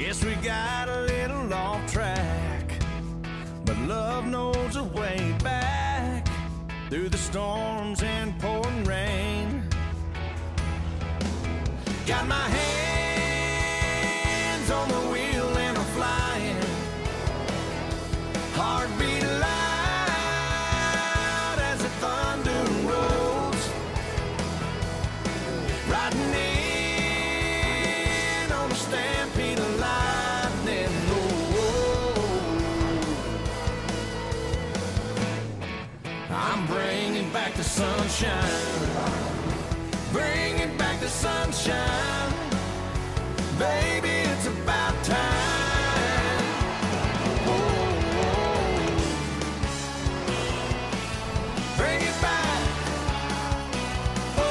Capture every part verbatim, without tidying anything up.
Guess we got a little off track, but love knows a way back through the storms and pouring rain. Got my hands on the wheel and I'm flying, heartbeat loud as the thunder rolls, riding in on a stampede of lightning. Oh, I'm bringing back the sunshine, bringing back the sunshine, baby, it's about time. Oh, oh. Bring it back. Oh,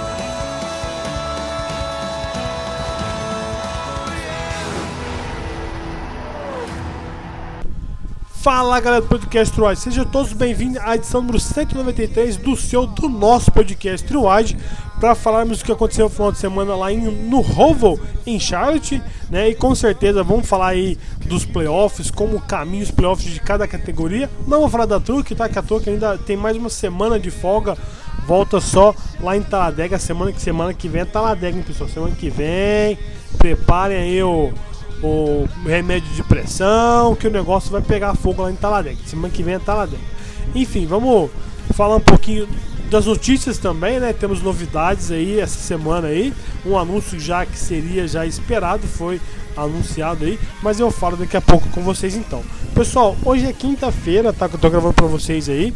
yeah. Fala, galera do podcast True Wide, sejam todos bem-vindos à edição número cento e noventa e três do seu, do nosso podcast True Wide, para falarmos do que aconteceu no final de semana lá em, no Roval, em Charlotte, né? E com certeza vamos falar aí dos playoffs, como caminham os playoffs de cada categoria. Não vou falar da Truck, tá? Que a Truck ainda tem mais uma semana de folga, volta só lá em Talladega, semana que, semana que vem é Talladega, hein, pessoal? Semana que vem, preparem aí o, o remédio de pressão, que o negócio vai pegar fogo lá em Talladega. Semana que vem é Talladega. Enfim, vamos falar um pouquinho das notícias também, né? Temos novidades aí essa semana aí. Um anúncio já que seria já esperado foi anunciado aí, mas eu falo daqui a pouco com vocês então. Pessoal, hoje é quinta-feira, tá? Que eu tô gravando pra vocês aí.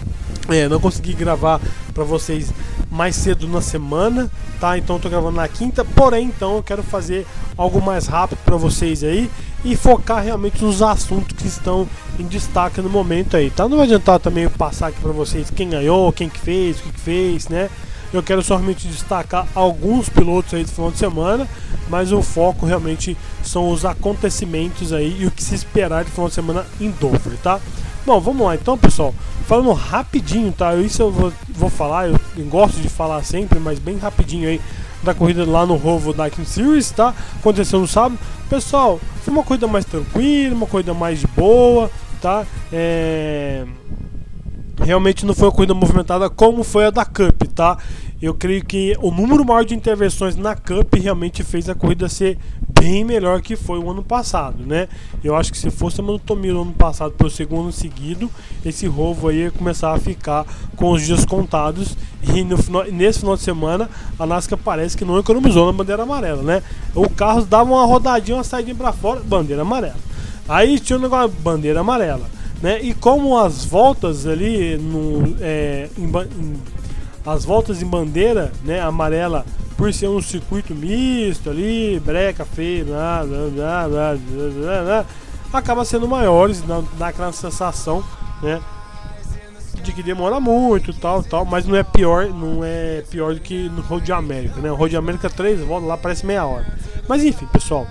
É, não consegui gravar pra vocês mais cedo na semana, tá? Então eu tô gravando na quinta, porém então eu quero fazer algo mais rápido pra vocês aí e focar realmente nos assuntos que estão em destaque no momento aí, tá? Não vai adiantar também passar aqui pra vocês quem ganhou, quem que fez, o que que fez, né? Eu quero somente destacar alguns pilotos aí do final de semana, mas o foco realmente são os acontecimentos aí e o que se esperar do final de semana em Dover, tá? Bom, vamos lá então, pessoal. Falando rapidinho, tá? Isso eu vou, vou falar, eu gosto de falar sempre, mas bem rapidinho aí da corrida lá no Roval Daytona Series, tá? Aconteceu no sábado. Pessoal, foi uma corrida mais tranquila, uma corrida mais de boa, tá? É... Realmente não foi uma corrida movimentada como foi a da Cup, tá? Eu creio que o número maior de intervenções na Cup realmente fez a corrida ser bem melhor que foi o ano passado, né? Eu acho que se fosse a monotonia no ano passado pelo segundo ano seguido, esse Roval aí ia começar a ficar com os dias contados. E no final, nesse final de semana a NASCAR parece que não economizou na bandeira amarela, né? O carro dava uma rodadinha, uma saidinha pra fora, bandeira amarela. Aí tinha um negócio, bandeira amarela, né? E como as voltas ali no, é, em, em, as voltas em bandeira, né, amarela, por ser um circuito misto ali, breca, feio, blá, blá, blá, blá, blá, blá, acaba sendo maiores, dá, dá aquela sensação, né, de que demora muito, tal, tal, mas não é pior, não é pior do que no Road América, né? O Road América três voltas lá parece meia hora. Mas enfim, pessoal,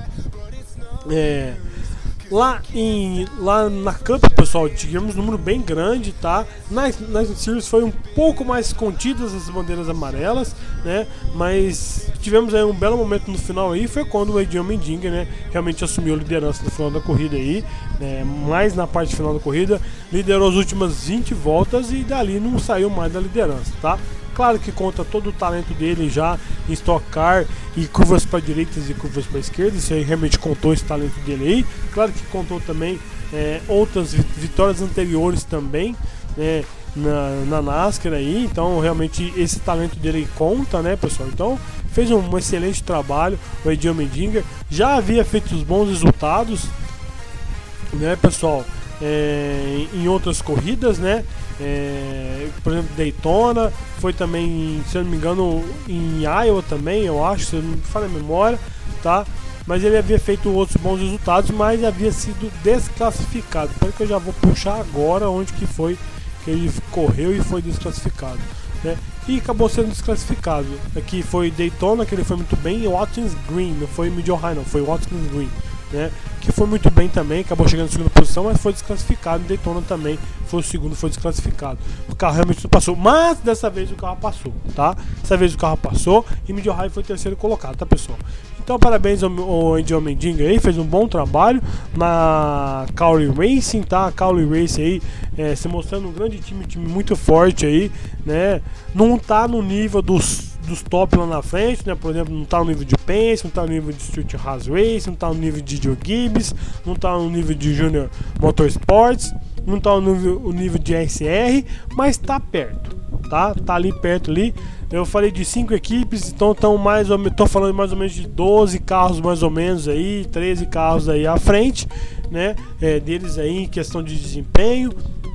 é, Lá, em, lá na Cup, pessoal, tivemos um número bem grande, tá? Nas, nas Series foi um pouco mais contidas as bandeiras amarelas, né? Mas tivemos aí um belo momento no final aí, foi quando o Adrian Mendinger, né, realmente assumiu a liderança no final da corrida aí, né? Mais na parte final da corrida, liderou as últimas vinte voltas e dali não saiu mais da liderança, tá? Claro que conta todo o talento dele já em Stock Car e curvas para direitas e curvas para esquerda. Isso aí realmente contou esse talento dele aí. Claro que contou também é, outras vitórias anteriores também, né, na, na NASCAR aí. Então realmente esse talento dele conta, né, pessoal? Então fez um, um excelente trabalho o Adrian Mendinger. Já havia feito os bons resultados, né, pessoal? É, em outras corridas, né? É, por exemplo, Daytona, foi também, se eu não me engano, em Iowa também, eu acho, se eu não me falha a memória, tá? Mas ele havia feito outros bons resultados, mas havia sido desclassificado. Espero que eu já vou puxar agora onde que foi que ele correu e foi desclassificado, né? E acabou sendo desclassificado. Aqui foi Daytona, que ele foi muito bem, e Watkins Green, não foi Mid Ohio, não, foi Watkins Green, né? Que foi muito bem também, acabou chegando na segunda posição, mas foi desclassificado. Em Daytona também foi o segundo, foi desclassificado. O carro realmente não passou, mas dessa vez o carro passou, tá? Dessa vez o carro passou e Mid Ohio foi terceiro colocado, tá, pessoal? Então parabéns ao, ao Andy Allmendinger aí, fez um bom trabalho na Cowley Racing, tá? A Cowley Racing aí é, se mostrando um grande time, um time muito forte aí, né? Não tá no nível dos dos top lá na frente, né? Por exemplo, não tá no nível de Penske, não tá no nível de Street Haas Race, não tá no nível de Joe Gibbs, não tá no nível de Junior Motorsports, não tá no nível, o nível de R C R, mas tá perto, tá? Tá ali perto ali. Eu falei de cinco equipes, então estão mais ou menos, tô falando mais ou menos de doze carros mais ou menos aí, treze carros aí à frente, né? É, deles aí em questão de desempenho.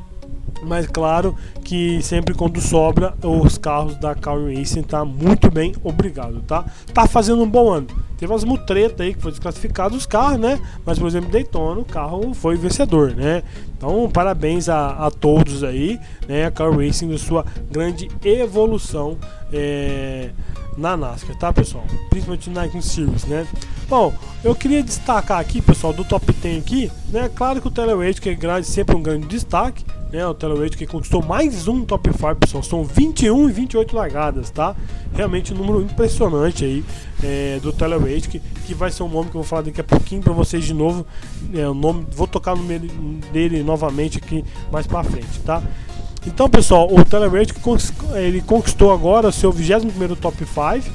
Mas claro que sempre quando sobra, os carros da Cowley Racing tá muito bem, obrigado, tá? Tá fazendo um bom ano. Teve umas mutretas aí que foi desclassificado os carros, né? Mas por exemplo, Daytona, o carro foi vencedor, né? Então parabéns a, a todos aí, né? A Cowley Racing da sua grande evolução é, na NASCAR, tá, pessoal? Principalmente na Icon Series, né? Bom, eu queria destacar aqui, pessoal, do top dez aqui, né? Claro que o Telluride, que é sempre um grande destaque, né? O Telluride que conquistou mais um top cinco, pessoal. São vinte e um e vinte e oito largadas, tá? Realmente um número impressionante aí é, do Telluride, que, que vai ser um nome que eu vou falar daqui a pouquinho pra vocês de novo. É, o nome, vou tocar no meio dele novamente aqui mais pra frente, tá? Então, pessoal, o Telluride ele conquistou agora o seu vigésimo primeiro top cinco,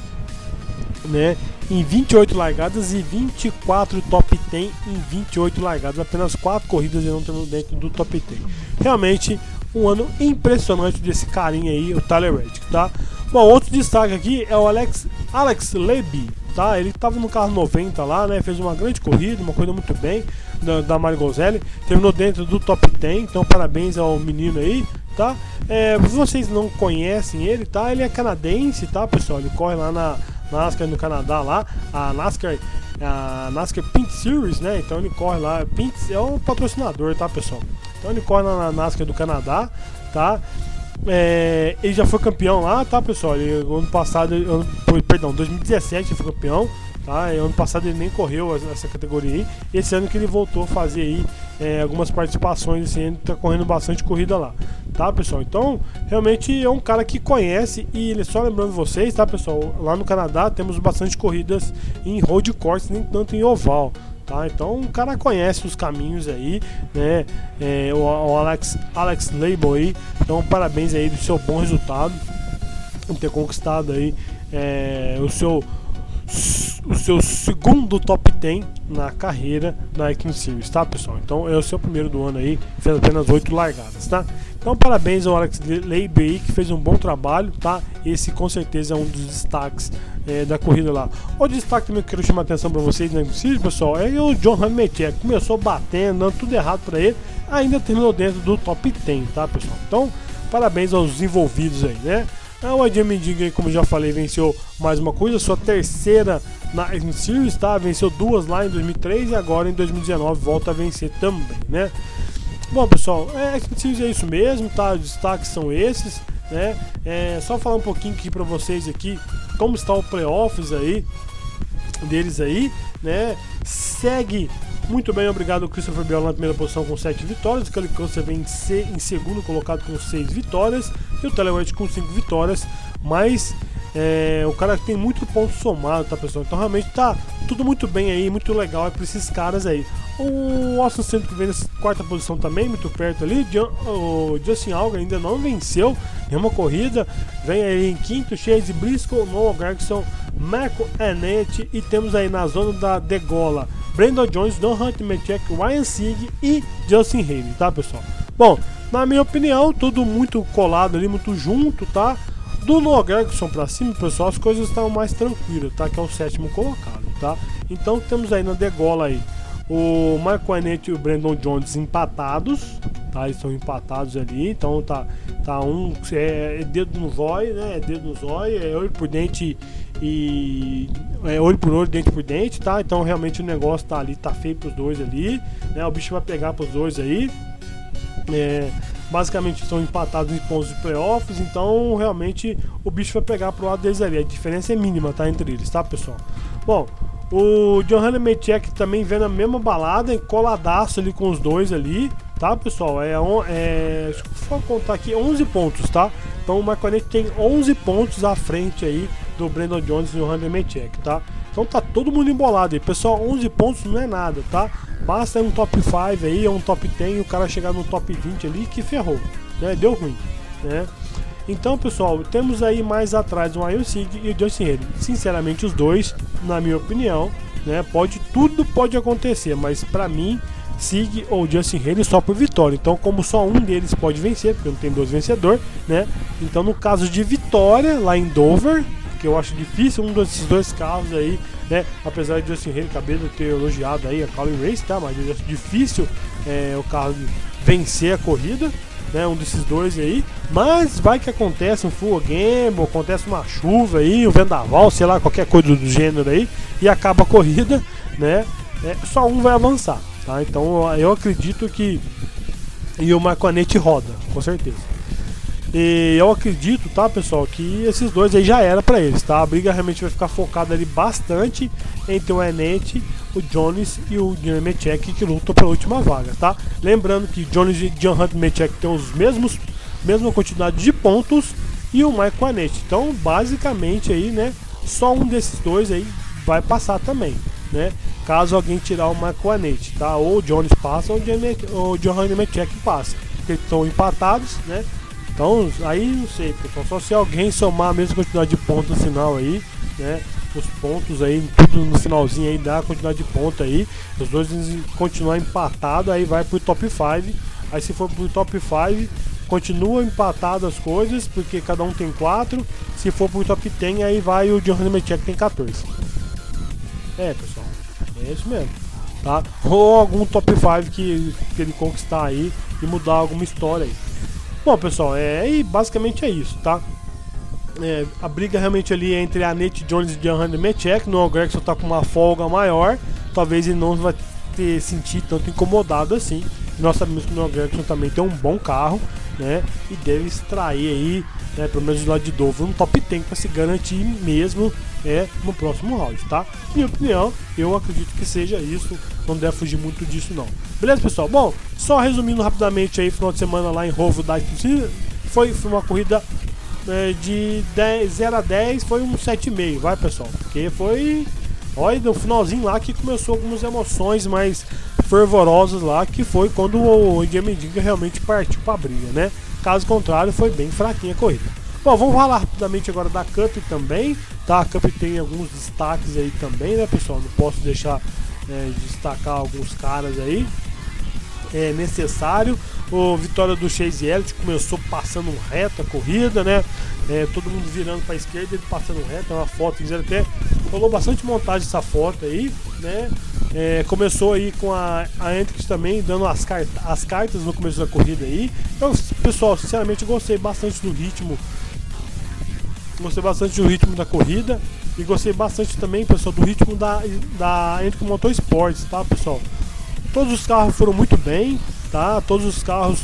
né? Em vinte e oito largadas e vinte e quatro top dez em vinte e oito largadas. Apenas quatro corridas e não temos dentro do top dez. Realmente um ano impressionante desse carinha aí, o Telluride, tá? Bom, outro destaque aqui é o Alex, Alex Leby, tá? Ele estava no carro noventa lá, né? Fez uma grande corrida, uma corrida muito bem da, da Mari Gozzelli. Terminou dentro do top dez, então parabéns ao menino aí, tá? É, vocês não conhecem ele, tá? Ele é canadense, tá, pessoal? Ele corre lá na NASCAR no Canadá lá, a NASCAR, a NASCAR Pint Series, né? Então ele corre lá, Pint é um patrocinador, tá, pessoal? Então ele corre lá na NASCAR do Canadá, tá? É, ele já foi campeão lá, tá, pessoal? Ele, ano passado, ano, perdão, dois mil e dezessete ele foi campeão, tá? E ano passado ele nem correu essa categoria aí. Esse ano que ele voltou a fazer aí é, algumas participações, esse ano tá correndo bastante corrida lá, tá, pessoal? Então realmente é um cara que conhece. E ele, só lembrando vocês, tá, pessoal, lá no Canadá temos bastante corridas em road course, nem tanto em oval, tá? Então o cara conhece os caminhos aí, né? É, o, o Alex, Alex Leby aí, então parabéns aí do seu bom resultado em ter conquistado aí é, o seu o seu segundo top dez na carreira da Icon Series, tá, pessoal? Então é o seu primeiro do ano aí, fez apenas oito largadas, tá? Então parabéns ao Alex Leby aí, que fez um bom trabalho, tá? Esse com certeza é um dos destaques é, da corrida lá. O destaque também que eu quero chamar a atenção para vocês na Icon Series, pessoal, é o John Hunter-Nemechek. Começou batendo, dando tudo errado para ele, ainda terminou dentro do top dez, tá, pessoal? Então parabéns aos envolvidos aí, né? O Andy Allmendinger, como já falei, venceu mais uma coisa, sua terceira na Icon Series, tá? Venceu duas lá em dois mil e três e agora em dois mil e dezenove volta a vencer também, né? Bom, pessoal, é, Icon Series é isso mesmo, tá? Os destaques são esses, né? É, só falar um pouquinho aqui pra vocês aqui como está o playoffs aí deles aí, né? Segue muito bem, obrigado ao Christopher Bell na primeira posição com sete vitórias, o Kelly Custer vem em segundo colocado com seis vitórias e o Telluride com cinco vitórias, mas é, o cara tem muito ponto somado, tá, pessoal? Então realmente tá tudo muito bem aí, muito legal é pra esses caras aí. O Austin Cindric vem na quarta posição também, muito perto ali. O Justin Allgaier ainda não venceu nenhuma corrida, vem aí em quinto, Chase Briscoe, Noah Gragson, Marco Annett, e temos aí na zona da degola Brandon Jones, John Hunter-Nemechek, Ryan Sieg e Justin Haley, tá, pessoal? Bom, na minha opinião, tudo muito colado ali, muito junto, tá? Do Noah Gragson pra cima, pessoal, as coisas estão mais tranquilas, tá? Que é o sétimo colocado, tá? Então temos aí na degola aí o Marco Annett e o Brandon Jones empatados, tá? Eles estão empatados ali, então tá, tá um é, é dedo no zóio, né? É dedo no zóio, é olho por dente e é olho por olho, dente por dente, tá? Então realmente o negócio tá ali, tá feio pros dois ali, né? O bicho vai pegar pros dois aí. É, basicamente estão empatados em pontos de playoffs, então realmente o bicho vai pegar pro lado deles ali. A diferença é mínima, tá, entre eles, tá, pessoal? Bom, o John Hunter-Nemechek também vem na mesma balada, coladaço ali com os dois ali, tá, pessoal? É, é deixa eu contar aqui, onze pontos, tá? Então o Marco Annett tem onze pontos à frente aí do Brandon Jones e o Hunter-Nemechek, tá? Então tá todo mundo embolado aí. Pessoal, onze pontos não é nada, tá? Basta um top cinco aí, um top dez e o cara chegar no top vinte ali que ferrou, né? Deu ruim, né? Então, pessoal, temos aí mais atrás o Ryan Sieg e o Justin Haley. Sinceramente, os dois, na minha opinião, né? Pode, tudo pode acontecer, mas pra mim, Sieg ou Justin Haley só por vitória. Então, como só um deles pode vencer, porque não tem dois vencedores, né? Então, no caso de vitória, lá em Dover, que eu acho difícil um desses dois carros aí, né? Apesar de Justin Haley Cabelo ter elogiado aí a Colin Race, tá? Mas eu acho difícil é, o carro vencer a corrida, né? Um desses dois aí. Mas vai que acontece um full gamble, acontece uma chuva aí, um vendaval, sei lá, qualquer coisa do gênero aí, e acaba a corrida, né? É, só um vai avançar, tá? Então eu acredito que e o Marco Anetti roda, com certeza. E eu acredito, tá, pessoal, que esses dois aí já era pra eles, tá? A briga realmente vai ficar focada ali bastante entre o Anetti, o Jones e o Jan Nemechek, que lutam pela última vaga, tá? Lembrando que Jones e Jan Nemechek têm os mesmos, mesma quantidade de pontos e o Marco Anetti. Então, basicamente aí, né, só um desses dois aí vai passar também, né? Caso alguém tirar o Marco Anetti, tá? Ou o Jones passa ou o Jan Nemechek passa, porque eles estão empatados, né? Então, aí não sei, pessoal, só se alguém somar a mesma quantidade de pontos no final aí, né? Os pontos aí, tudo no finalzinho aí, dá a quantidade de pontos aí. Os dois continuar empatados, aí vai pro top cinco. Aí se for pro top cinco, continua empatado as coisas, porque cada um tem quatro. Se for pro top dez, aí vai o Jan Nemechek que tem quatorze. É, pessoal, é isso mesmo, tá? Ou algum top cinco que, que ele conquistar aí e mudar alguma história aí. Bom, pessoal, é, e basicamente é isso, tá? É, a briga realmente ali é entre a Anetti Jones e Jan Nemechek. No Gragson tá com uma folga maior, talvez ele não vai ter sentido tanto incomodado assim. Nós sabemos que o Noah Gragson também tem um bom carro, né? E deve extrair aí, né, pelo menos do lado de Dover, um top dez para se garantir mesmo é, no próximo round, tá? Minha opinião, eu acredito que seja isso, não deve fugir muito disso não. Beleza, pessoal? Bom, só resumindo rapidamente aí, final de semana lá em Roval foi, foi uma corrida é, de dez, zero a dez, foi um sete vírgula cinco, vai, pessoal? Porque foi, olha, no finalzinho lá que começou algumas emoções mais fervorosas lá, que foi quando o Indy Mendiga realmente partiu para a briga, né? Caso contrário, foi bem fraquinha a corrida. Bom, vamos falar rapidamente agora da Cup também, tá? A Cup tem alguns destaques aí também, né, pessoal? Não posso deixar é, destacar alguns caras aí. É necessário. O vitória do Chase Elliott começou passando reto a corrida, né? É, todo mundo virando para a esquerda, ele passando reto. É uma foto, fizeram até, rolou bastante montagem essa foto aí, né? É, começou aí com a, a Hendricks também dando as, car as cartas no começo da corrida aí. Eu, pessoal, sinceramente gostei bastante do ritmo. Gostei bastante do ritmo da corrida. E gostei bastante também, pessoal, do ritmo da, da Hendricks Motorsports, tá, pessoal? Todos os carros foram muito bem, tá? Todos os carros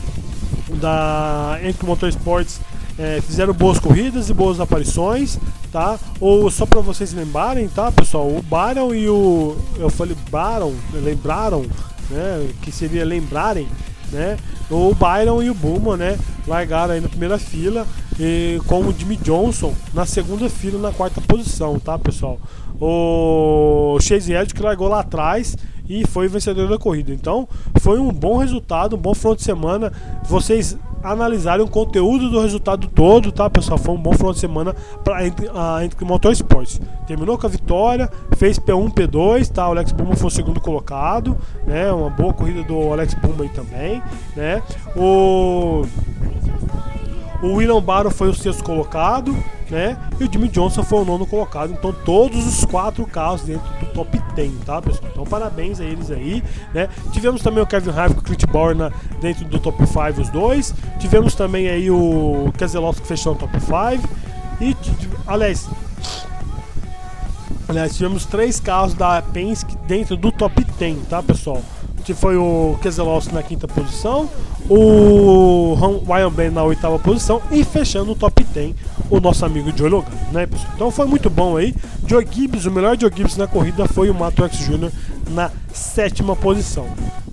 da Hendricks Motorsports é, fizeram boas corridas e boas aparições, tá? Ou só para vocês lembrarem, tá, pessoal? O Baron e o... eu falei Baron, lembraram, né? Que seria lembrarem, né? O Byron e o Bowman, né? Largaram aí na primeira fila, e com o Jimmy Johnson na segunda fila, na quarta posição, tá, pessoal? O Chase Elliott que largou lá atrás e foi vencedor da corrida. Então foi um bom resultado, um bom final de semana. Vocês analisarem o conteúdo do resultado todo, tá, pessoal? Foi um bom final de semana para a Hendricks Motorsports. Terminou com a vitória, fez P um, P dois, tá? O Alex Bowman foi o segundo colocado, né? Uma boa corrida do Alex Bowman aí também, né? O O William Barrow foi o sexto colocado, né? E o Jimmy Johnson foi o nono colocado. Então todos os quatro carros dentro do top dez, tá, pessoal? Então parabéns a eles aí, né? Tivemos também o Kevin Harvick e o Clint Bauer na, dentro do top cinco, os dois. Tivemos também aí o Keselowski fechando o top cinco. E, aliás, aliás, tivemos três carros da Penske dentro do top dez, tá, pessoal? Que foi o Keselowski na quinta posição, o Ryan Blaney na oitava posição e fechando o top dez o nosso amigo Joey Logano, né, pessoal? Então foi muito bom aí. Joe Gibbs, o melhor Joe Gibbs na corrida foi o Matt Truex Júnior na sétima posição.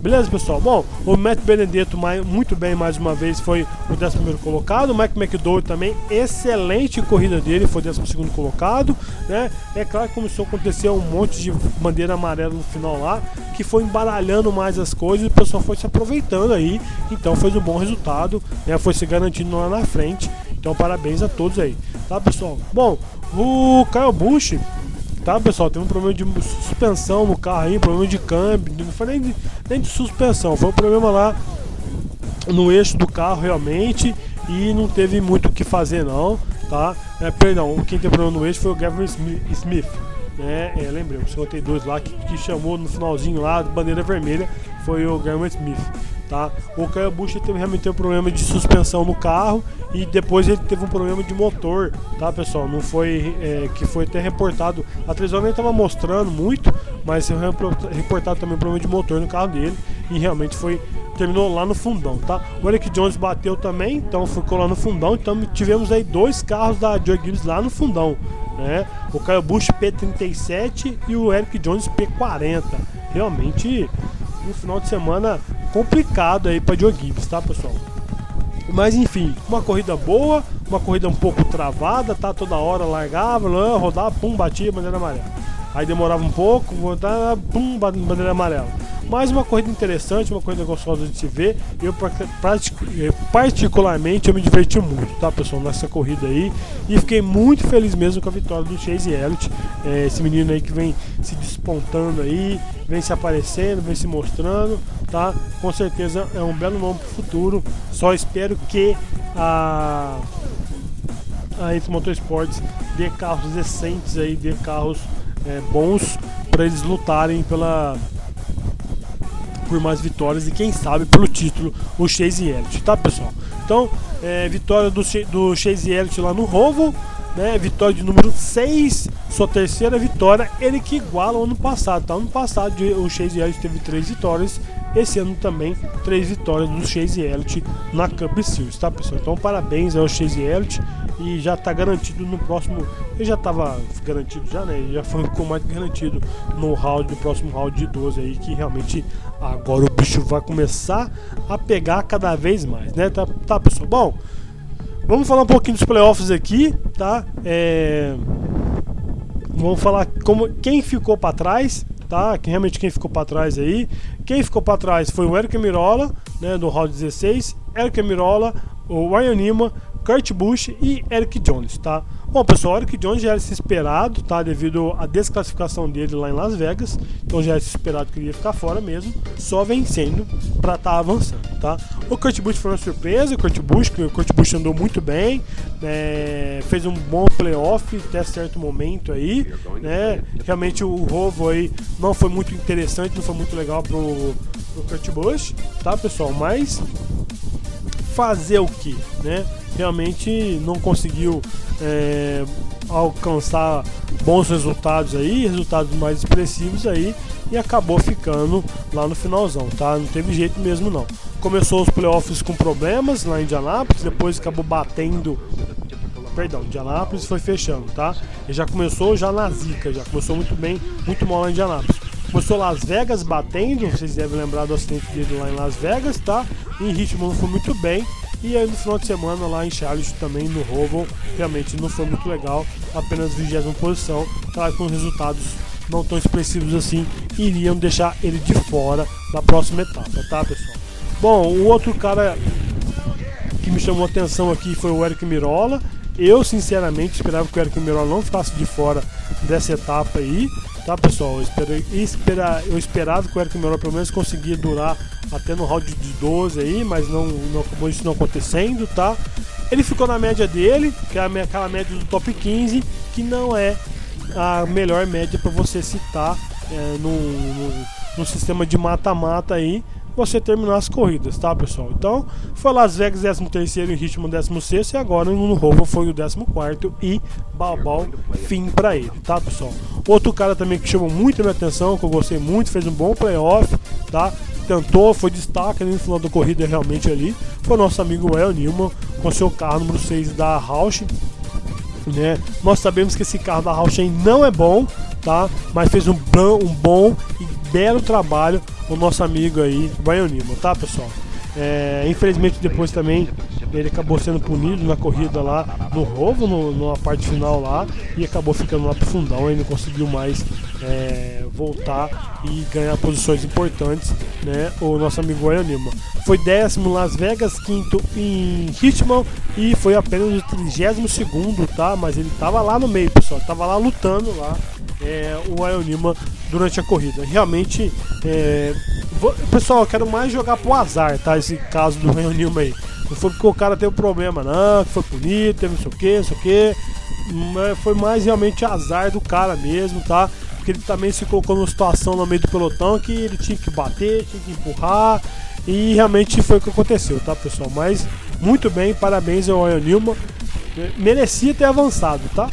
Beleza, pessoal? Bom, o Matt Benedetto muito bem mais uma vez, foi o décimo primeiro colocado. O Mike McDowell também, excelente corrida dele, foi o décimo segundo colocado, né? É claro que começou a acontecer um monte de bandeira amarela no final lá, que foi embaralhando mais as coisas e o pessoal foi se aproveitando aí. Então foi um bom resultado, né? Foi se garantindo lá na frente. Então parabéns a todos aí, tá, pessoal? Bom, o Kyle Busch, tá, pessoal, teve um problema de suspensão no carro aí, problema de câmbio, não foi nem de, nem de suspensão, foi um problema lá no eixo do carro realmente, e não teve muito o que fazer não, tá? É, perdão, quem teve problema no eixo foi o Gavin Smith, né? É, lembrei, o cinquenta e dois lá que, que chamou no finalzinho lá, bandeira vermelha, foi o Gavin Smith. Tá? O Kyle Busch teve, realmente teve um problema de suspensão no carro e depois ele teve um problema de motor, tá, pessoal? Não foi, é, que foi até reportado, a televisão nem estava mostrando muito, mas foi reportado também um problema de motor no carro dele e realmente foi, terminou lá no fundão, tá? O Eric Jones bateu também, então ficou lá no fundão, então tivemos aí dois carros da Joe Gibbs lá no fundão, né? O Kyle Busch P trinta e sete e o Eric Jones P quarenta, realmente um final de semana complicado aí para Joe Gibbs, tá, pessoal? Mas enfim, uma corrida boa, uma corrida um pouco travada, tá? Toda hora largava, rodava, pum, batia, bandeira amarela. Aí demorava um pouco, voltava, pum, bandeira amarela. Mas uma corrida interessante, uma corrida gostosa de se ver. Eu particularmente eu me diverti muito, tá, pessoal, nessa corrida aí. E fiquei muito feliz mesmo com a vitória do Chase Elliott, é, esse menino aí que vem se despontando aí, vem se aparecendo, vem se mostrando, tá? Com certeza é um belo nome pro futuro. Só espero que a a Enzo Motorsports dê carros decentes aí, dê carros é, bons para eles lutarem pela por mais vitórias e quem sabe pelo título, o Chase Elliott, tá, pessoal? Então, é, vitória do, do Chase Elliott lá no Roval, né? Vitória de número seis, sua terceira vitória, ele que iguala o ano passado, tá? Ano passado o Chase Elliott teve três vitórias, esse ano também três vitórias do Chase Elliott na Cup Series, tá, pessoal? Então parabéns ao Chase Elliott e já tá garantido no próximo, ele já tava garantido já, né? Ele já foi com mais garantido no round, do próximo round de doze aí, que realmente agora o bicho vai começar a pegar cada vez mais, né? Tá, tá, pessoal? Bom, vamos falar um pouquinho dos playoffs aqui, tá? É... Vamos falar como quem ficou para trás, tá? Quem, realmente quem ficou para trás aí. Quem ficou para trás foi o Eric Almirola, né? Do round dezesseis. Eric Almirola, o Ryan Newman, Kurt Busch e Eric Jones, tá? Bom, pessoal, o Eric Jones já era se esperado, tá? Devido à desclassificação dele lá em Las Vegas, então já era se esperado que ele ia ficar fora mesmo, só vencendo para estar tá avançando, tá? O Kurt Busch foi uma surpresa, o Kurt Busch, o Kurt Busch andou muito bem, é, fez um bom playoff até certo momento aí, né? Realmente o Roval aí não foi muito interessante, não foi muito legal pro, pro Kurt Busch, tá, pessoal? Mas fazer o que, né? Realmente não conseguiu é, alcançar bons resultados aí, resultados mais expressivos aí, e acabou ficando lá no finalzão, tá? Não teve jeito mesmo não. Começou os playoffs com problemas lá em Indianápolis, depois acabou batendo, perdão, Indianápolis foi fechando, tá? E já começou já na zica, já começou muito bem, muito mal lá em Indianápolis. Começou Las Vegas batendo, vocês devem lembrar do acidente dele lá em Las Vegas, tá? Em ritmo não foi muito bem. E aí no final de semana lá em Charlotte também no Roval, realmente não foi muito legal, apenas vigésima posição, claro, com resultados não tão expressivos assim, iriam deixar ele de fora da próxima etapa, tá, pessoal? Bom, o outro cara que me chamou a atenção aqui foi o Eric Almirola. Eu sinceramente esperava que o Eric Almirola não ficasse de fora dessa etapa aí, tá, pessoal? Eu, esperei, espera, eu esperava que o Eric Almirola pelo menos conseguia durar até no round de doze aí, mas não, não acabou isso não acontecendo, tá? Ele ficou na média dele, que é aquela média do top quinze, que não é a melhor média para você citar é, no, no, no sistema de mata-mata aí, você terminar as corridas, tá, pessoal? Então, foi Las Vegas décimo terceiro em ritmo décimo sexto e agora no Roval foi o décimo quarto e balbal fim pra ele, tá, pessoal? Outro cara também que chamou muito a minha atenção, que eu gostei muito, fez um bom playoff, tá? Tentou, foi destaque no final da corrida realmente ali, foi o nosso amigo El Newman com seu carro número seis da Roush, né? Nós sabemos que esse carro da Roush não é bom, tá? Mas fez um, um bom e belo trabalho o nosso amigo aí, Ryan Newman, tá, pessoal? É, infelizmente depois também ele acabou sendo punido na corrida lá no Roval, no, na parte final lá, e acabou ficando lá pro fundão e não conseguiu mais é, voltar e ganhar posições importantes, né? O nosso amigo Ryan Newman foi décimo em Las Vegas, quinto em Richmond e foi apenas o trigésimo segundo, tá? Mas ele tava lá no meio, pessoal, tava lá lutando lá, é, o Ryan Newman durante a corrida. Realmente, é, vou, pessoal, eu quero mais jogar pro azar, tá? Esse caso do Ryan Newman aí. Não foi porque o cara teve problema, não, que foi punido, teve não sei o que, não sei o que. Foi mais realmente azar do cara mesmo, tá? Porque ele também se colocou numa situação no meio do pelotão que ele tinha que bater, tinha que empurrar. E realmente foi o que aconteceu, tá, pessoal? Mas muito bem, parabéns ao Ryan Newman. Merecia ter avançado, tá?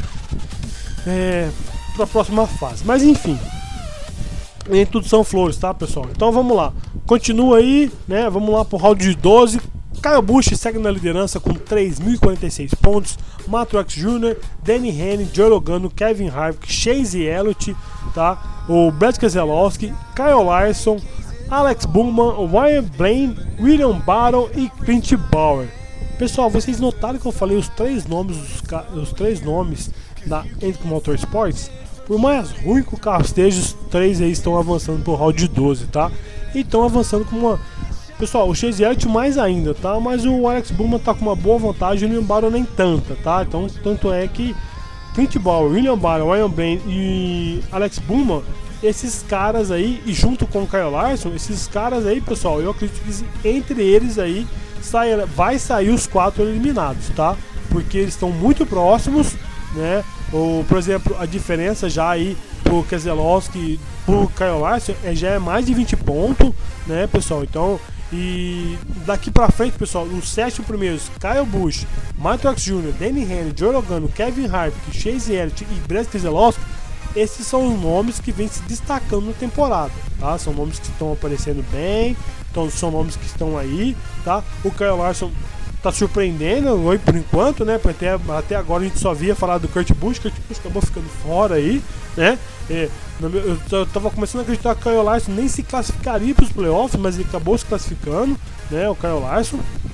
É, para a próxima fase. Mas enfim, nem tudo são flores, tá, pessoal? Então vamos lá. Continua aí, né? Vamos lá pro round de doze. Kyle Busch segue na liderança com três mil e quarenta e seis pontos. Matt Truex Júnior, Danny Henry, Joey Logano, Kevin Harvick, Chase Elliott, tá? O Brad Keselowski, Kyle Larson, Alex Bowman, Ryan Blaney, William Byron e Clint Bowyer. Pessoal, vocês notaram que eu falei os três nomes, os, os três nomes da Hendrick Motorsports? Por mais ruim que o carro esteja, os três aí estão avançando pro round de doze, tá? E estão avançando com uma... Pessoal, o Chase Elliott mais ainda, tá? Mas o Alex Bowman tá com uma boa vantagem e o William Byron nem tanta, tá? Então, tanto é que Clint Bowyer, William Byron, Ryan Blaney e Alex Bowman, esses caras aí, e junto com o Kyle Larson, esses caras aí, pessoal, eu acredito que entre eles aí sai, vai sair os quatro eliminados, tá? Porque eles estão muito próximos, né? Ou, por exemplo, a diferença já aí pro Keselowski, pro Kyle Larson, é, já é mais de vinte pontos, né, pessoal? Então, e daqui pra frente, pessoal, os sete primeiros, Kyle Busch, Matt Truex Júnior, Danny Henry, Joey Logano, Kevin Harvick, Chase Elliott e Brad Keselowski, esses são os nomes que vêm se destacando na temporada, tá? São nomes que estão aparecendo bem, então são nomes que estão aí, tá? O Kyle Larson tá surpreendendo hoje por enquanto, né? Até, até agora a gente só via falar do Kurt Busch, Kurt Busch acabou ficando fora aí, né? É, eu tava começando a acreditar que o Kyle Larson nem se classificaria para os playoffs, mas ele acabou se classificando, né? O Kyle Larson.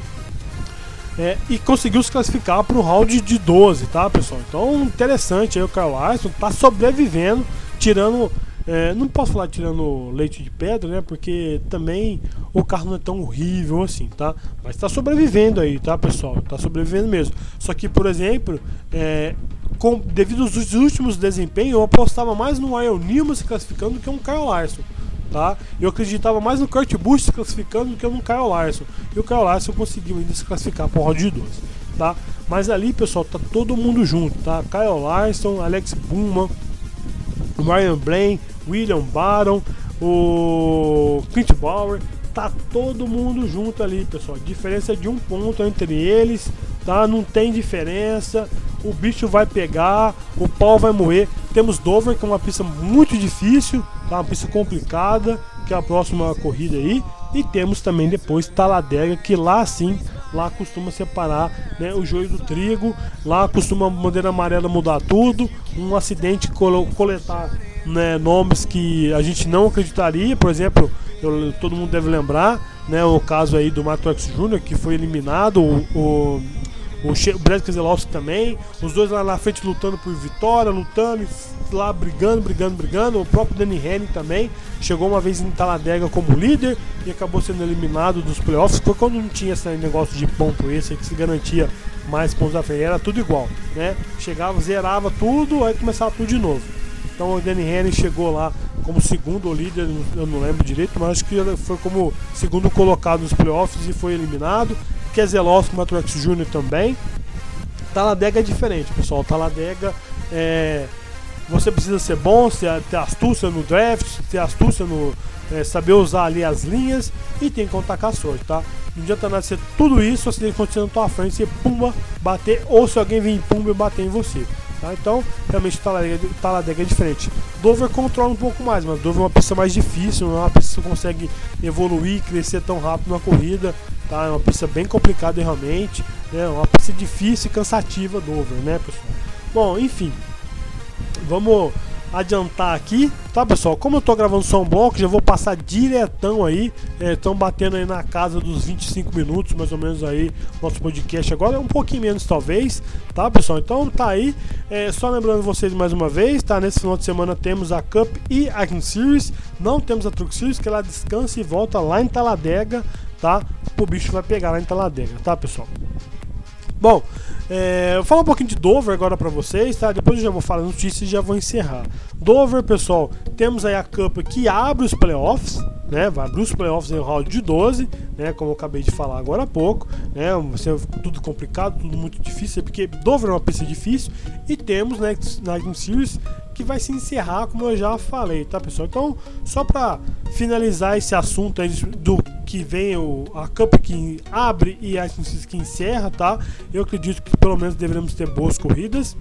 É, e conseguiu se classificar para o round de doze, tá, pessoal? Então, interessante aí, o Kyle Larson tá sobrevivendo, tirando... É, não posso falar tirando leite de pedra, né? Porque também o carro não é tão horrível assim, tá? Mas tá sobrevivendo aí, tá, pessoal? Tá sobrevivendo mesmo. Só que, por exemplo, é, com, devido aos últimos desempenhos, eu apostava mais no Ryan Newman se classificando do que um Kyle Larson, tá? Eu acreditava mais no Kurt Busch se classificando do que no Kyle Larson. E o Kyle Larson conseguiu ainda se classificar para o round de doze, tá? Mas ali, pessoal, tá todo mundo junto, tá? Kyle Larson, Alex Bowman, Ryan Blaney, William Byron, o Clint Bowyer, tá todo mundo junto ali, pessoal. Diferença de um ponto entre eles, tá? Não tem diferença. O bicho vai pegar, o pau vai moer. Temos Dover, que é uma pista muito difícil, tá? Uma pista complicada, que é a próxima corrida aí. E temos também depois Talladega, que lá sim, lá costuma separar, né, o joio do trigo. Lá costuma a bandeira amarela mudar tudo. Um acidente coletar, né, nomes que a gente não acreditaria. Por exemplo, eu, todo mundo deve lembrar, né, o caso aí do Matt Truex Júnior, que foi eliminado. O, o, o Brad Keselowski também. Os dois lá na frente lutando por vitória, lutando lá, brigando, brigando, brigando. O próprio Danny Henry também chegou uma vez em Talladega como líder e acabou sendo eliminado dos playoffs. Foi quando não tinha esse negócio de ponto esse que se garantia mais pontos da frente, era tudo igual, né? Chegava, zerava tudo, aí começava tudo de novo. Então o Danny Henry chegou lá como segundo líder, eu não lembro direito, mas acho que foi como segundo colocado nos playoffs e foi eliminado. Keselowski, Matt Truex Júnior também. Talladega é diferente, pessoal. Talladega é... Você precisa ser bom, ter astúcia no draft, ter astúcia no... É, saber usar ali as linhas e tem que contar com a sorte, tá? Não adianta nada ser tudo isso, você tem que acontecer na tua frente, você pumba, bater, ou se alguém vir pumba e bater em você, tá? Então, realmente, Talladega é diferente. Dover controla um pouco mais, mas Dover é uma pista mais difícil, não é uma pista que você consegue evoluir, crescer tão rápido na corrida, tá? É uma pista bem complicada realmente, né? É uma pista difícil e cansativa, Dover, né, pessoal? Bom, enfim, vamos adiantar aqui, tá, pessoal? Como eu tô gravando só um bloco, já vou passar diretão aí. Estão é, batendo aí na casa dos vinte e cinco minutos, mais ou menos aí, nosso podcast agora, é um pouquinho menos talvez, tá, pessoal? Então tá aí, é, só lembrando vocês mais uma vez, tá? Nesse final de semana temos a Cup e a King Series, não temos a Truck Series, que ela descansa e volta lá em Talladega, tá? O bicho vai pegar lá em Talladega, tá, pessoal? Bom, é, eu vou falar um pouquinho de Dover agora pra vocês, tá? Depois eu já vou falar notícias e já vou encerrar. Dover, pessoal, temos aí a Cup que abre os playoffs, né? Vai abrir os playoffs em round de doze, né? Como eu acabei de falar agora há pouco, né? Vai ser tudo complicado, tudo muito difícil, porque Dover é uma pista difícil. E temos, né, na Game Series, que vai se encerrar, como eu já falei, tá, pessoal? Então, só pra finalizar esse assunto aí do que vem o, a Cup que abre e a que encerra, tá? Eu acredito que pelo menos deveremos ter boas corridas,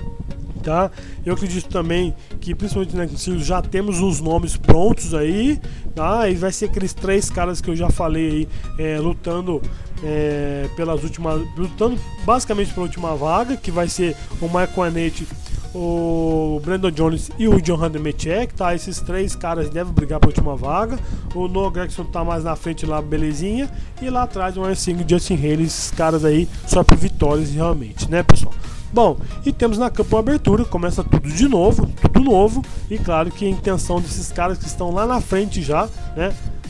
tá? Eu acredito também que principalmente na Series já temos os nomes prontos aí, tá? E vai ser aqueles três caras que eu já falei aí, é, lutando é, pelas últimas, lutando basicamente pela última vaga, que vai ser o Michael Annett, o Brandon Jones e o John Hunter-Mechek, tá? Esses três caras devem brigar pela última vaga. O Noah Gragson tá mais na frente lá, belezinha. E lá atrás o Ryan Singer e Justin Haley, esses caras aí só por vitórias realmente, né, pessoal? Bom, e temos na Cup uma abertura, começa tudo de novo, tudo novo. E claro que a intenção desses caras que estão lá na frente já, né?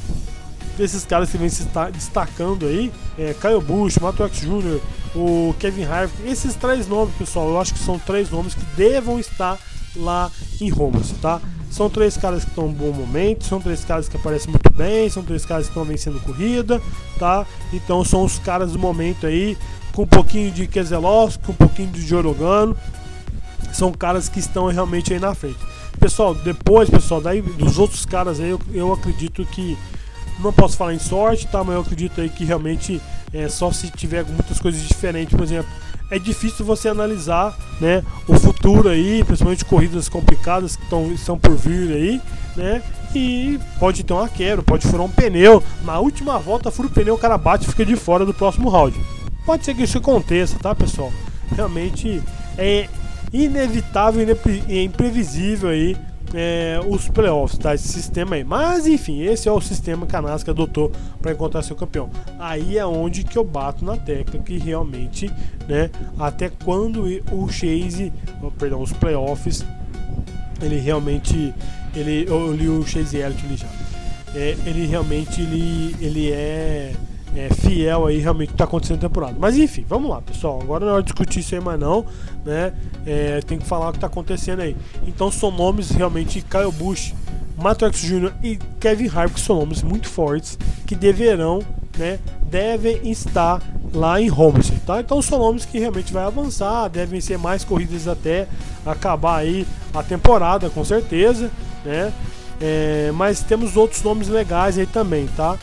Desses caras que vêm se destacando aí, é, Kyle Busch, Matt Truex Júnior, o Kevin Harvick, esses três nomes, pessoal, eu acho que são três nomes que devam estar lá em Homestead, tá? São três caras que estão em bom momento, são três caras que aparecem muito bem, são três caras que estão vencendo corrida, tá? Então são os caras do momento aí, com um pouquinho de Keselowski, com um pouquinho de Joey Logano, são caras que estão realmente aí na frente. Pessoal, depois, pessoal, daí dos outros caras aí, eu, eu acredito que não posso falar em sorte, tá? Mas eu acredito aí que realmente é só se tiver muitas coisas diferentes. Por exemplo, é difícil você analisar, né, o futuro aí, principalmente corridas complicadas que tão, estão por vir aí, né? E pode ter uma quebra, pode furar um pneu. Na última volta, fura o pneu, o cara bate e fica de fora do próximo round. Pode ser que isso aconteça, tá, pessoal? Realmente é inevitável e imprevisível aí. É, os playoffs, tá? Esse sistema aí. Mas enfim, esse é o sistema que a NASCAR adotou para encontrar seu campeão. Aí é onde que eu bato na tecla que realmente, né? Até quando o Chase, oh, perdão, os playoffs, ele realmente, ele, eu li o Chase Elliott ali já. É, ele realmente, ele, ele é É, fiel aí realmente que está acontecendo na temporada. Mas enfim, vamos lá, pessoal. Agora não é hora de discutir isso aí mais não, né? É, tem que falar o que está acontecendo aí. Então são nomes realmente Kyle Busch, Matt Truex Júnior e Kevin Harvick, são nomes muito fortes que deverão, né, devem estar lá em Homestead, tá? Então são nomes que realmente vai avançar, devem ser mais corridas até acabar aí a temporada, com certeza, né? É, mas temos outros nomes legais aí também, tá?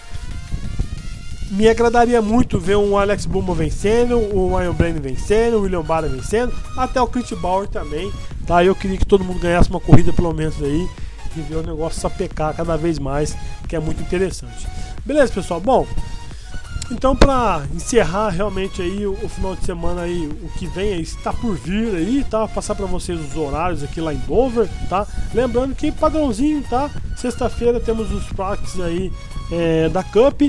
Me agradaria muito ver um Alex Bowman vencendo, o Ryan Blaney vencendo, o William Byron vencendo, até o Clint Bauer também, tá? Eu queria que todo mundo ganhasse uma corrida pelo menos aí e ver o negócio sapecar cada vez mais, que é muito interessante. Beleza, pessoal? Bom, então para encerrar realmente aí o, o final de semana aí, o que vem aí está por vir aí, tá? Passar para vocês os horários aqui lá em Dover, tá? Lembrando que padrãozinho, tá? Sexta-feira temos os practices aí é, da Cup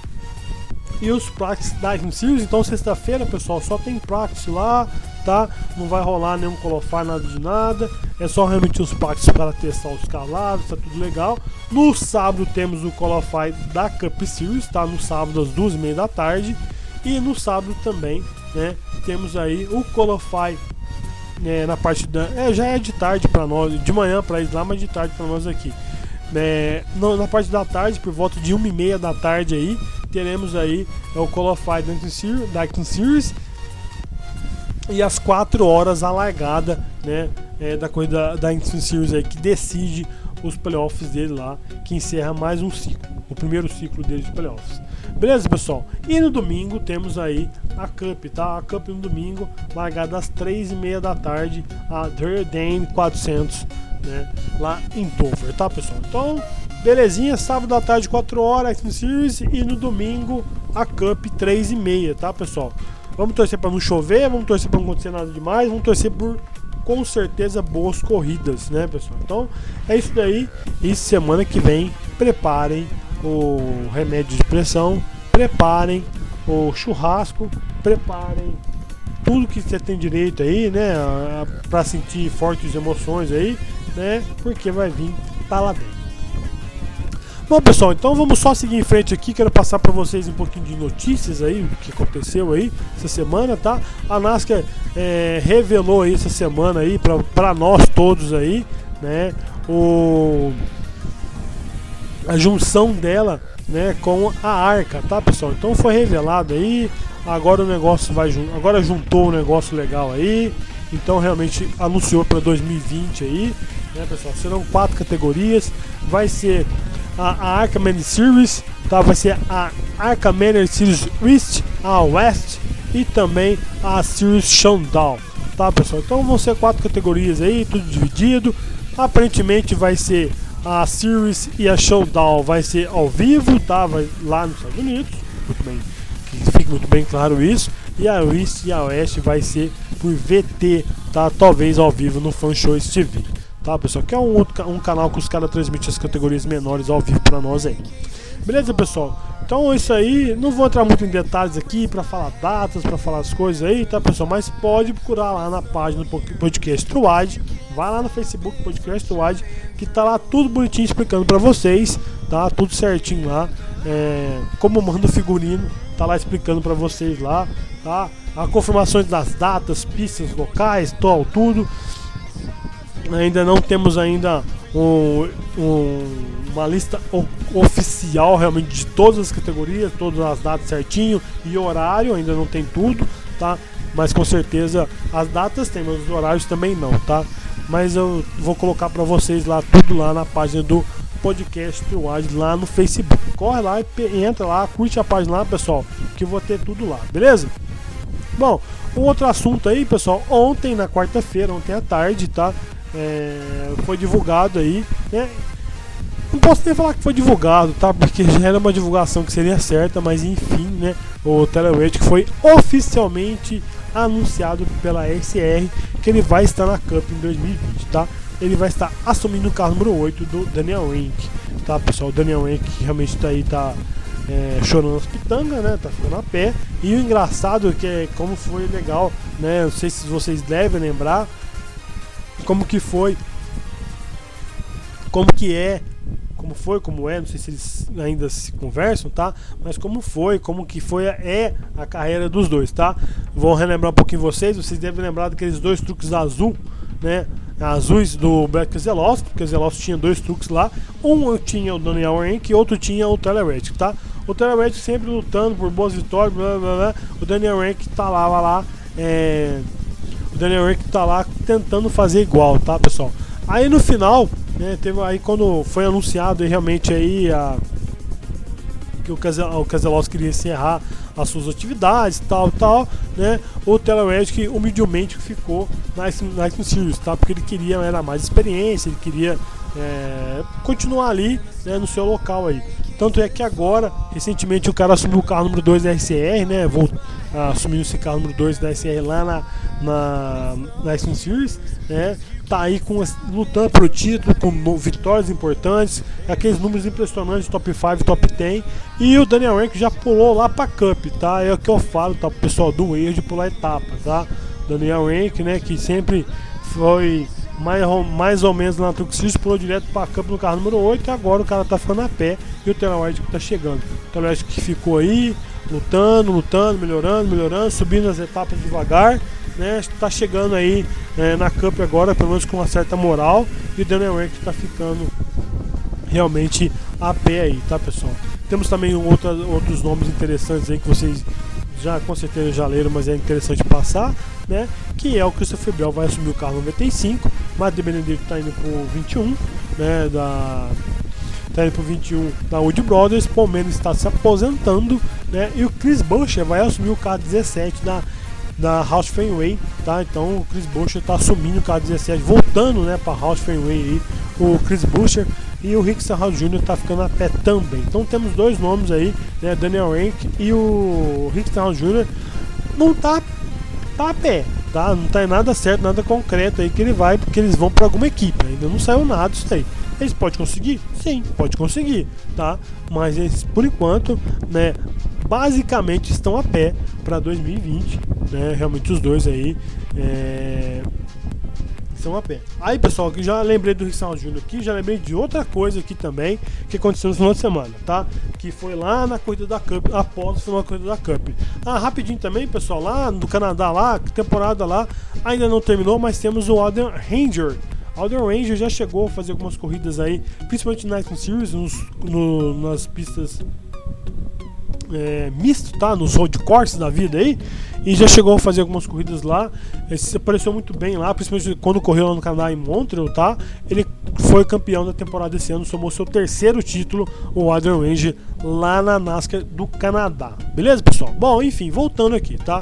e os practice da Game Series. Então sexta-feira, pessoal, só tem practice lá, tá? Não vai rolar nenhum qualify, nada de nada. É só realmente os practice para testar os calados, tá tudo legal. No sábado temos o qualify da Cup Series, tá? No sábado às duas e meia da tarde. E no sábado também, né, temos aí o qualify é, na parte da... É, já é de tarde para nós, de manhã para eles lá, mas de tarde para nós aqui. É, na parte da tarde, por volta de uma e meia da tarde aí, teremos aí é, o Qualify da King Series e às quatro horas a largada, né, é, da corrida da King Series aí, que decide os playoffs dele lá, que encerra mais um ciclo, o primeiro ciclo dele de playoffs. Beleza, pessoal? E no domingo temos aí a Cup, tá? A Cup no domingo, largada às três e meia da tarde, a Dane quatrocentos, né, lá em Dover, tá, pessoal? Então, belezinha, sábado à tarde, quatro horas, King Series, e no domingo a Cup três e meia, tá, pessoal? Vamos torcer para não chover, vamos torcer para não acontecer nada demais, vamos torcer por com certeza boas corridas, né, pessoal? Então é isso daí. E semana que vem preparem o remédio de pressão, preparem o churrasco, preparem tudo que você tem direito aí, né, para sentir fortes emoções aí, né, porque vai vir tá lá dentro. Bom, pessoal, então vamos só seguir em frente aqui. Quero passar para vocês um pouquinho de notícias aí, o que aconteceu aí essa semana, tá? A NASCAR é, revelou aí essa semana aí para nós todos aí, né, o a junção dela, né, com a Arca, tá, pessoal? Então foi revelado aí. Agora o negócio vai agora juntou um negócio legal aí. Então realmente anunciou para dois mil e vinte aí, né, pessoal? Serão quatro categorias. Vai ser a, a Arca Mini Series, tá? Vai ser a Arca Mini Series East, a West e também a Series Showdown, tá, pessoal? Então vão ser quatro categorias aí, tudo dividido. Aparentemente vai ser a Series e a Showdown vai ser ao vivo, tá? Vai lá nos Estados Unidos, muito bem, que fique muito bem claro isso. E a East e a West vai ser por V T, tá? Talvez ao vivo no Fan Show T V, tá, pessoal? Que é um outro um canal que os caras transmitem as categorias menores ao vivo pra nós aí. Beleza, pessoal? Então é isso aí. Não vou entrar muito em detalhes aqui pra falar datas, pra falar as coisas aí, tá, pessoal? Mas pode procurar lá na página do Podcast Truade. Vai lá no Facebook Podcast Truade, que tá lá tudo bonitinho explicando pra vocês, tá? Tudo certinho lá. É, como manda o figurino, tá lá explicando pra vocês lá, tá? As confirmações das datas, pistas, locais, tal, tudo. Ainda não temos ainda um, um, uma lista o, oficial realmente de todas as categorias, todas as datas certinho e horário, ainda não tem tudo, tá? Mas com certeza as datas tem, mas os horários também não, tá? Mas eu vou colocar pra vocês lá tudo lá na página do Podcast Truade lá no Facebook. Corre lá e entra lá, curte a página lá, pessoal, que eu vou ter tudo lá, beleza? Bom, um outro assunto aí, pessoal, ontem na quarta-feira, ontem à tarde, tá? É, foi divulgado aí, né? Não posso nem falar que foi divulgado, tá? Porque já era uma divulgação que seria certa, mas enfim, né? O Telluride foi oficialmente anunciado pela S R que ele vai estar na Cup em dois mil e vinte, tá? Ele vai estar assumindo o carro número oito do Daniel Hemric, tá, pessoal? O Daniel Hemric que realmente tá aí, tá é, chorando as pitangas, né? Tá ficando a pé. E o engraçado é que é como foi legal, né? Não sei se vocês devem lembrar como que foi, como que é, como foi, como é, não sei se eles ainda se conversam, tá? Mas como foi, como que foi, é a carreira dos dois, tá? Vou relembrar um pouquinho vocês, vocês devem lembrar daqueles dois truques azul, né? Azuis do Brad Keselowski, porque o Keselowski tinha dois truques lá, um tinha o Daniel Hemric e outro tinha o Telluride, tá? O Telluride sempre lutando por boas vitórias, blá, blá, blá. O Daniel Hemric tá lá, lá, lá é... o Daniel Hemric tá lá tentando fazer igual, tá, pessoal? Aí no final, né, teve aí quando foi anunciado aí, realmente aí a que o Keselowski queria encerrar as suas atividades, tal, tal, né? O Telluride humildemente ficou na Icing Series, tá? Porque ele queria, era mais experiência, ele queria é, continuar ali, né, no seu local aí. Tanto é que agora, recentemente, o cara assumiu o carro número dois da S R, né? Vou, ah, assumiu esse carro número dois da S R lá na, na, na Icing Series, né? Tá aí com, lutando pelo título, com no, vitórias importantes, aqueles números impressionantes, top cinco, top dez. E o Daniel Hemric já pulou lá pra Cup, tá? É o que eu falo, tá, pro pessoal, do erro de pular etapa, tá? Daniel Hemric, né, que sempre foi mais, mais ou menos lá na Truck Series, pulou direto pra Cup no carro número oito, e agora o cara tá ficando a pé e o Telluride que tá chegando. O Telluride que ficou aí, lutando, lutando, melhorando, melhorando, subindo as etapas devagar, né? Tá chegando aí é, na Cup agora, pelo menos com uma certa moral, e o Daniel Hemric tá ficando realmente a pé aí, tá, pessoal? Temos também um outra, outros nomes interessantes aí que vocês já com certeza já leram, mas é interessante passar, né? Que é o Christopher Bell, vai assumir o carro noventa e cinco, Matt DiBenedetto tá indo pro vinte e um, né? Da tá indo pro vinte e um da Wood Brothers, Paul Mendes está se aposentando, né? E o Chris Buescher vai assumir o carro dezessete da da Roush Fenway, tá? Então o Chris Buescher tá assumindo o carro dezessete, voltando, né, para Roush Fenway aí, o Chris Buescher, e o Rick Stenhouse Júnior tá ficando a pé também. Então temos dois nomes aí, né, Daniel Hemric e o Rick Stenhouse Júnior não tá tá a pé, tá? Não tá em nada certo, nada concreto aí que ele vai, porque eles vão para alguma equipe. Ainda não saiu nada disso aí. Eles podem conseguir? Sim, pode conseguir, tá? Mas eles, por enquanto, né, basicamente estão a pé para dois mil e vinte, né? Realmente os dois aí é... estão a pé. Aí, pessoal, que já lembrei do Richard Júnior aqui, já lembrei de outra coisa aqui também que aconteceu no final de semana, tá? Que foi lá na corrida da Cup, após o final da corrida da Cup. Ah, rapidinho também, pessoal, lá do Canadá, lá, temporada lá, ainda não terminou, mas temos o Alden Ranger. Alden Ranger já chegou a fazer algumas corridas aí, principalmente na Night Series, nos, no, nas pistas é, misto, tá? Nos road courses da vida aí, e já chegou a fazer algumas corridas lá. Ele se apareceu muito bem lá, principalmente quando correu lá no Canadá, em Montreal, tá? Ele foi campeão da temporada esse ano, somou seu terceiro título, o Alden Ranger, lá na NASCAR do Canadá. Beleza, pessoal? Bom, enfim, voltando aqui, tá?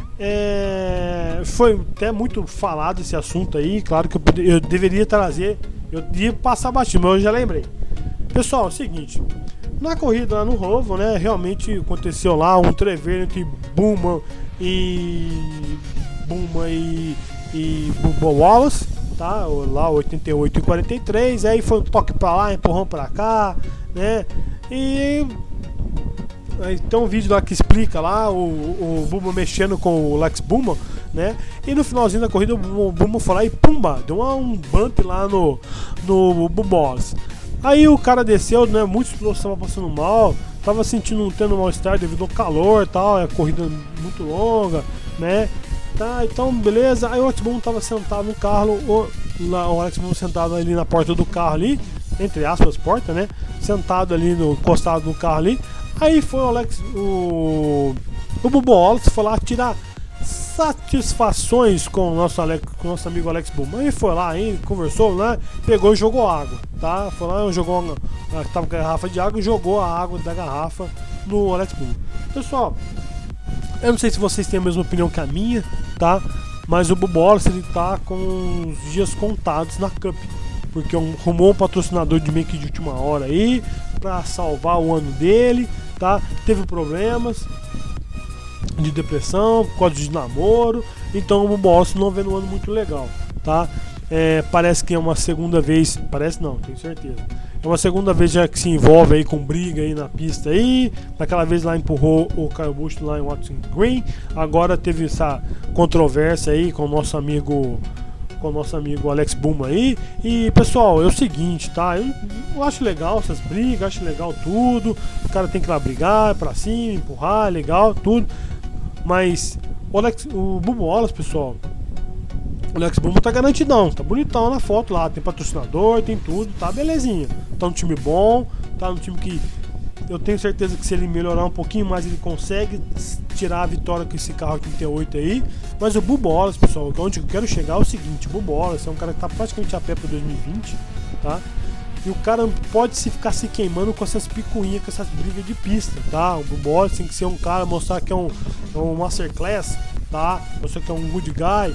É, foi até muito falado esse assunto aí. Claro que eu, eu deveria trazer, eu devia passar batido, mas eu já lembrei. Pessoal, é o seguinte, na corrida lá no Roval, né, realmente aconteceu lá um treveiro entre Bowman e Bowman e, e Bubba Wallace, tá? Lá oitenta e oito e quarenta e três, aí foi um toque pra lá, empurrão pra cá, né? E aí tem um vídeo lá que explica lá o, o Bubba mexendo com o Lex Bowman, né? E no finalzinho da corrida o Bubba foi lá e pumba, deu uma, um bump lá no, no Bubba Wallace. Aí o cara desceu, né? Muitos pilotos estavam passando mal, tava sentindo, tendo mal-estar devido ao calor e tal, é a corrida muito longa, né? Tá, então beleza. Aí o Alex Bowman tava sentado no carro, o, lá, o Alex Bowman sentado ali na porta do carro ali, entre aspas, porta, né? Sentado ali, no, encostado no carro ali. Aí foi o Alex, o, o Bubba Wallace foi lá tirar satisfações com o nosso, Alex, com o nosso amigo Alex Bowman. Ele foi lá, hein, conversou, né? Pegou e jogou água, tá? Foi lá, jogou uma, tava com a garrafa de água e jogou a água da garrafa no Alex Bowman. Pessoal, eu não sei se vocês têm a mesma opinião que a minha, tá? Mas o Bubba Wallace, ele tá com os dias contados na Cup, porque arrumou um patrocinador de meio que de última hora aí pra salvar o ano dele, tá? Teve problemas de depressão, por causa de namoro, então o Bubba Wallace não vê no ano muito legal, tá? É, parece que é uma segunda vez, parece não, tenho certeza. É uma segunda vez já que se envolve aí com briga aí na pista aí. Naquela vez lá empurrou o Kyle Busch lá em Watson Green. Agora teve essa controvérsia aí com o nosso amigo com o nosso amigo Alex Bowman aí. E pessoal, é o seguinte, tá? Eu, eu acho legal essas brigas, acho legal tudo. O cara tem que ir lá brigar, pra cima, empurrar, legal, tudo. Mas o, Alex, o Bubba Wallace, pessoal, o Alex Bowman tá garantidão, tá bonitão na foto lá, tem patrocinador, tem tudo, tá belezinha. Tá num time bom, tá num time que eu tenho certeza que se ele melhorar um pouquinho mais ele consegue tirar a vitória com esse carro trinta e oito aí. Mas o Bubba Wallace, pessoal, onde eu quero chegar é o seguinte: o Bubba Wallace é um cara que tá praticamente a pé para dois mil e vinte, tá? E o cara pode se ficar se queimando com essas picuinhas, com essas brigas de pista, tá? O Bubba Wallace tem que ser um cara, mostrar que é um, é um masterclass, tá? Mostrar que é um good guy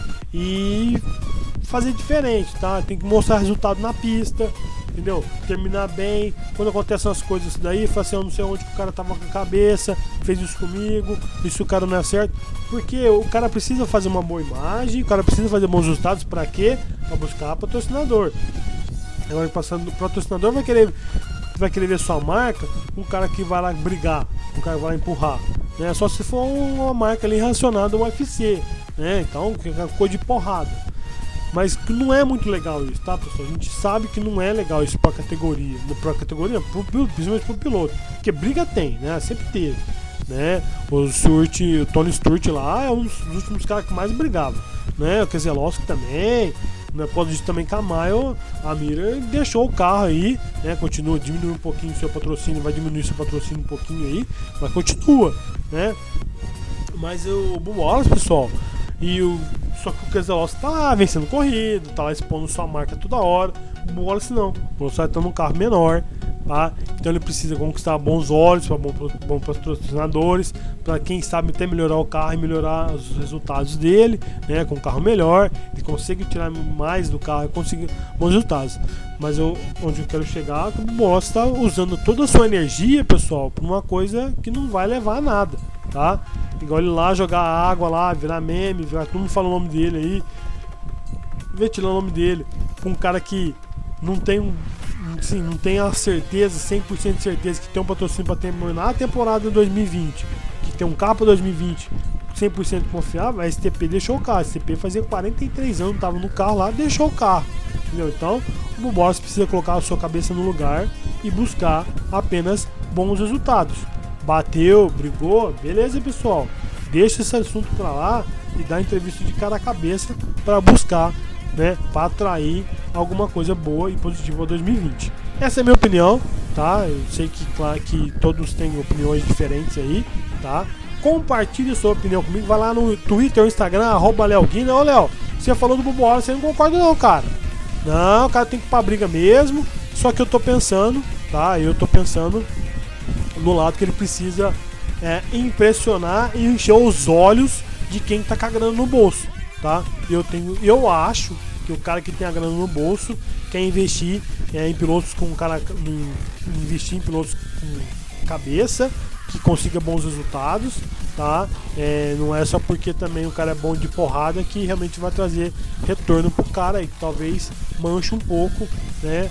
e fazer diferente, tá? Tem que mostrar resultado na pista, entendeu? Terminar bem. Quando acontecem as coisas daí, fala assim, eu não sei onde que o cara tava com a cabeça, fez isso comigo, isso o cara não é certo. Porque o cara precisa fazer uma boa imagem, o cara precisa fazer bons resultados, pra quê? Pra buscar patrocinador. Agora passando, o patrocinador vai querer, vai querer ver sua marca, um cara que vai lá brigar, um cara que vai lá empurrar, né? Só se for uma marca ali relacionada ao U F C, né? Então, que é coisa de porrada. Mas não é muito legal isso, tá, pessoal? A gente sabe que não é legal isso pra categoria, pra categoria, pro, principalmente pro piloto. Porque briga tem, né? Sempre teve, né? O Stewart, o Tony Stewart lá é um dos últimos caras que mais brigava, né? O Keselowski também. Né, por causa disso também, Camayo, a Mira deixou o carro aí, né, continua, diminui um pouquinho o seu patrocínio, vai diminuir seu patrocínio um pouquinho aí, mas continua, né? Mas o Bubba Wallace, pessoal, e o, só que o Keselowski tá lá vencendo corrida, tá lá expondo sua marca toda hora. O Bubba Wallace não, o Bubba Wallace tá num carro menor, tá? Então ele precisa conquistar bons olhos, para bons, bons patrocinadores, para quem sabe até melhorar o carro e melhorar os resultados dele, né? Com um carro melhor, ele consegue tirar mais do carro e conseguir bons resultados. Mas eu, onde eu quero chegar, o Bubba Wallace está usando toda a sua energia, pessoal, para uma coisa que não vai levar a nada, tá? Igual ele lá jogar água lá, virar meme, virar, todo mundo fala o nome dele aí. Ventilar o nome dele pra um cara que não tem um. Sim, não tem a certeza, cem por cento de certeza que tem um patrocínio pra terminar a temporada de dois mil e vinte, que tem um carro pra dois mil e vinte cem por cento confiável. A S T P deixou o carro. A S T P fazia quarenta e três anos, tava no carro lá, deixou o carro. Entendeu? Então, o Buboss precisa colocar a sua cabeça no lugar e buscar apenas bons resultados. Bateu, brigou, beleza, pessoal. Deixa esse assunto pra lá e dá entrevista de cara a cabeça para buscar, né, para atrair alguma coisa boa e positiva para dois mil e vinte. Essa é a minha opinião, tá? Eu sei que, claro, que todos têm opiniões diferentes aí, tá? Compartilhe sua opinião comigo, vai lá no Twitter ou Instagram, arroba Leoguina. Ô Léo, você falou do Bubola, você não concorda não, cara. Não, o cara tem que ir pra briga mesmo. Só que eu tô pensando, tá? Eu tô pensando no lado que ele precisa é, impressionar e encher os olhos de quem tá com a grana no bolso, tá? Eu tenho, eu acho que o cara que tem a grana no bolso quer investir é, em pilotos com cara, em, investir em pilotos com cabeça, que consiga bons resultados, tá? É, não é só porque também o cara é bom de porrada que realmente vai trazer retorno pro cara e que talvez manche um pouco, né?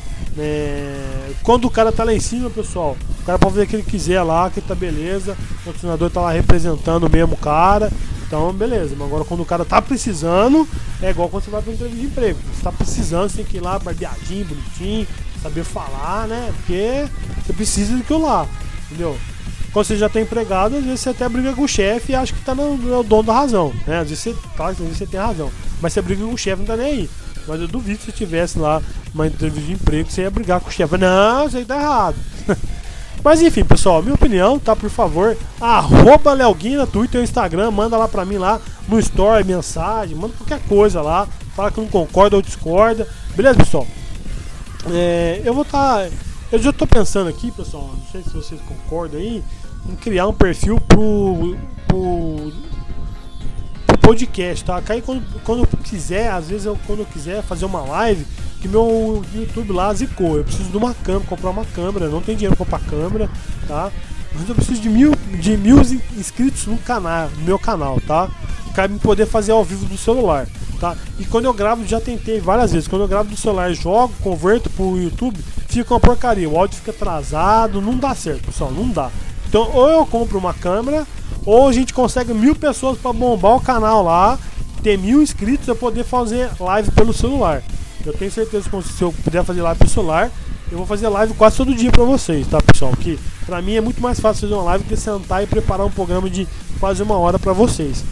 É, quando o cara tá lá em cima, pessoal, o cara pode fazer o que ele quiser lá, que tá beleza, o patrocinador tá lá representando o mesmo cara, então beleza. Mas agora quando o cara tá precisando, é igual quando você vai pra entrevista de emprego, você tá precisando, você tem que ir lá barbeadinho, bonitinho, saber falar, né? Porque você precisa daquilo lá, entendeu? Quando você já tá empregado, às vezes você até briga com o chefe e acha que tá no, no dono da razão, né? Às vezes você, claro, às vezes você tem razão, mas você briga com o chefe, não tá nem aí. Mas eu duvido que se tivesse lá uma entrevista de emprego, você ia brigar com o chefe. Não, isso aí tá errado. Mas enfim, pessoal, minha opinião, tá? Por favor, arroba Leoguina, Twitter, Instagram, manda lá pra mim lá no story, mensagem, manda qualquer coisa lá, fala que não concorda ou discorda, beleza, pessoal? É, eu vou tá, eu já tô pensando aqui, pessoal, não sei se vocês concordam aí, em criar um perfil pro, pro, pro podcast, tá? Aí quando, quando eu quiser, às vezes eu, quando eu quiser fazer uma live, que meu YouTube lá zicou, eu preciso de uma câmera, comprar uma câmera, não tenho dinheiro pra comprar câmera, tá? Mas eu preciso de mil, de mil inscritos no canal, no meu canal, tá? Pra me poder fazer ao vivo do celular, tá? E quando eu gravo, já tentei várias vezes, quando eu gravo do celular, jogo, converto pro YouTube, fica uma porcaria, o áudio fica atrasado, não dá certo, pessoal, não dá. Então ou eu compro uma câmera, ou a gente consegue mil pessoas pra bombar o canal lá, ter mil inscritos e poder fazer live pelo celular. Eu tenho certeza que se eu puder fazer live pelo celular, eu vou fazer live quase todo dia pra vocês, tá, pessoal? Que pra mim é muito mais fácil fazer uma live do que sentar e preparar um programa de quase uma hora pra vocês,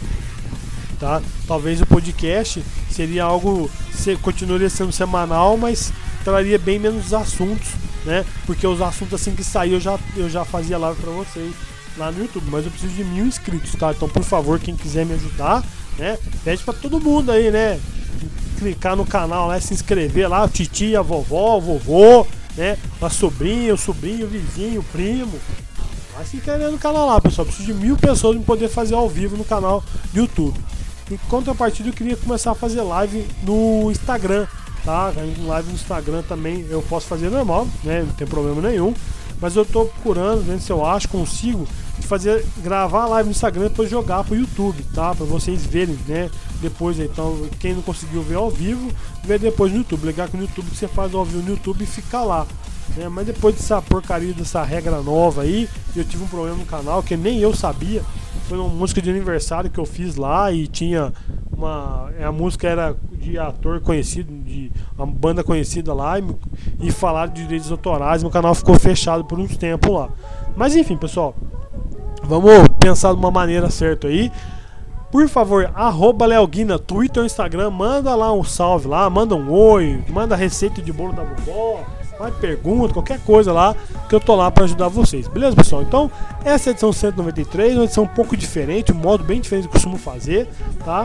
tá? Talvez o podcast seria algo, se, continuaria sendo semanal, mas traria bem menos assuntos, né? Porque os assuntos assim que sair eu já, eu já fazia live pra vocês lá no YouTube, mas eu preciso de mil inscritos, tá? Então, por favor, quem quiser me ajudar, né? Pede pra todo mundo aí, né? Clicar no canal lá, se inscrever lá, a titia, a vovó, o vovô, né? A sobrinha, o sobrinho, o vizinho, o primo. Vai se inscrever no canal lá, pessoal. Preciso de mil pessoas para poder fazer ao vivo no canal do YouTube. Em contrapartida, eu queria começar a fazer live no Instagram, tá? Live no Instagram também eu posso fazer normal, né? Não tem problema nenhum. Mas eu tô procurando, vendo se eu acho, consigo fazer, gravar a live no Instagram e depois jogar pro YouTube, tá? Pra vocês verem, né? Depois, então, quem não conseguiu ver ao vivo, vê depois no YouTube. Legal que no YouTube você faz ao vivo no YouTube e fica lá, né? Mas depois dessa porcaria, dessa regra nova aí, eu tive um problema no canal que nem eu sabia. Foi uma música de aniversário que eu fiz lá e tinha uma... A música era de ator conhecido, de uma banda conhecida lá, e, e falaram de direitos autorais. Meu canal ficou fechado por uns tempos lá. Mas enfim, pessoal, vamos pensar de uma maneira certa aí. Por favor, arroba Leoguina, Twitter ou Instagram, manda lá um salve lá, manda um oi, manda receita de bolo da vovó, vai pergunta, qualquer coisa lá, que eu tô lá pra ajudar vocês, beleza, pessoal? Então, essa é a edição cento e noventa e três, uma edição um pouco diferente, um modo bem diferente do que eu costumo fazer, tá?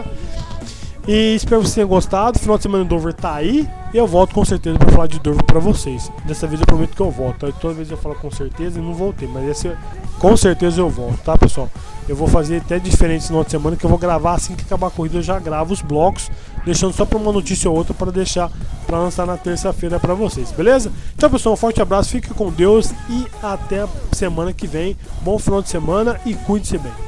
E espero que vocês tenham gostado. Final de semana do Dover tá aí. E eu volto com certeza pra falar de Dover pra vocês. Dessa vez eu prometo que eu volto, tá? Toda vez eu falo com certeza e não voltei, mas esse com certeza eu volto, tá, pessoal? Eu vou fazer até diferente esse final de semana, que eu vou gravar assim que acabar a corrida. Eu já gravo os blocos, deixando só pra uma notícia ou outra para deixar pra lançar na terça-feira pra vocês, beleza? Então, pessoal, um forte abraço, fique com Deus e até a semana que vem. Bom final de semana e cuide-se bem.